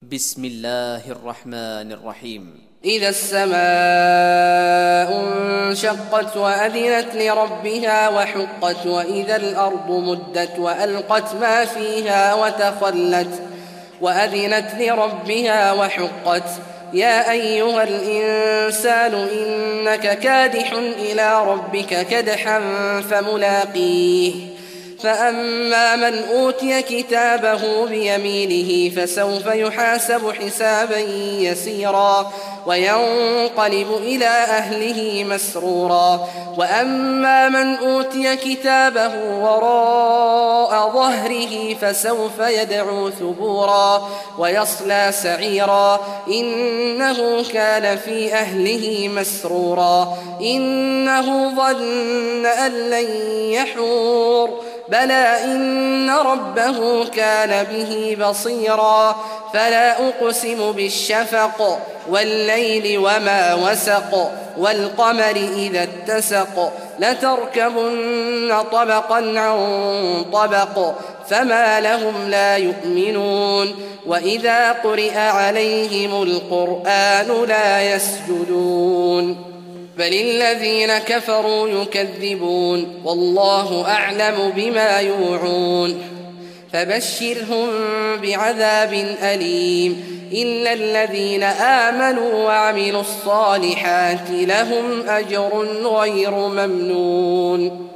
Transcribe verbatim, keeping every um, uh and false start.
بسم الله الرحمن الرحيم. إذا السماء انشقت وأذنت لربها وحقت وإذا الأرض مدت وألقت ما فيها وتخلت وأذنت لربها وحقت يا أيها الإنسان إنك كادح إلى ربك كدحا فملاقيه فأما من أوتي كتابه بيمينه فسوف يحاسب حسابا يسيرا وينقلب إلى أهله مسرورا وأما من أوتي كتابه وراء ظهره فسوف يدعو ثبورا ويصلى سعيرا إنه كان في أهله مسرورا إنه ظن أن لن يحور بلى إن ربه كان به بصيرا فلا أقسم بالشفق والليل وما وسق والقمر إذا اتسق لتركبن طبقا عن طبق فما لهم لا يؤمنون وإذا قرئ عليهم القرآن لا يسجدون بل الذين كفروا يكذبون والله أعلم بما يوعون فبشرهم بعذاب أليم إلا الذين آمنوا وعملوا الصالحات لهم أجر غير ممنون.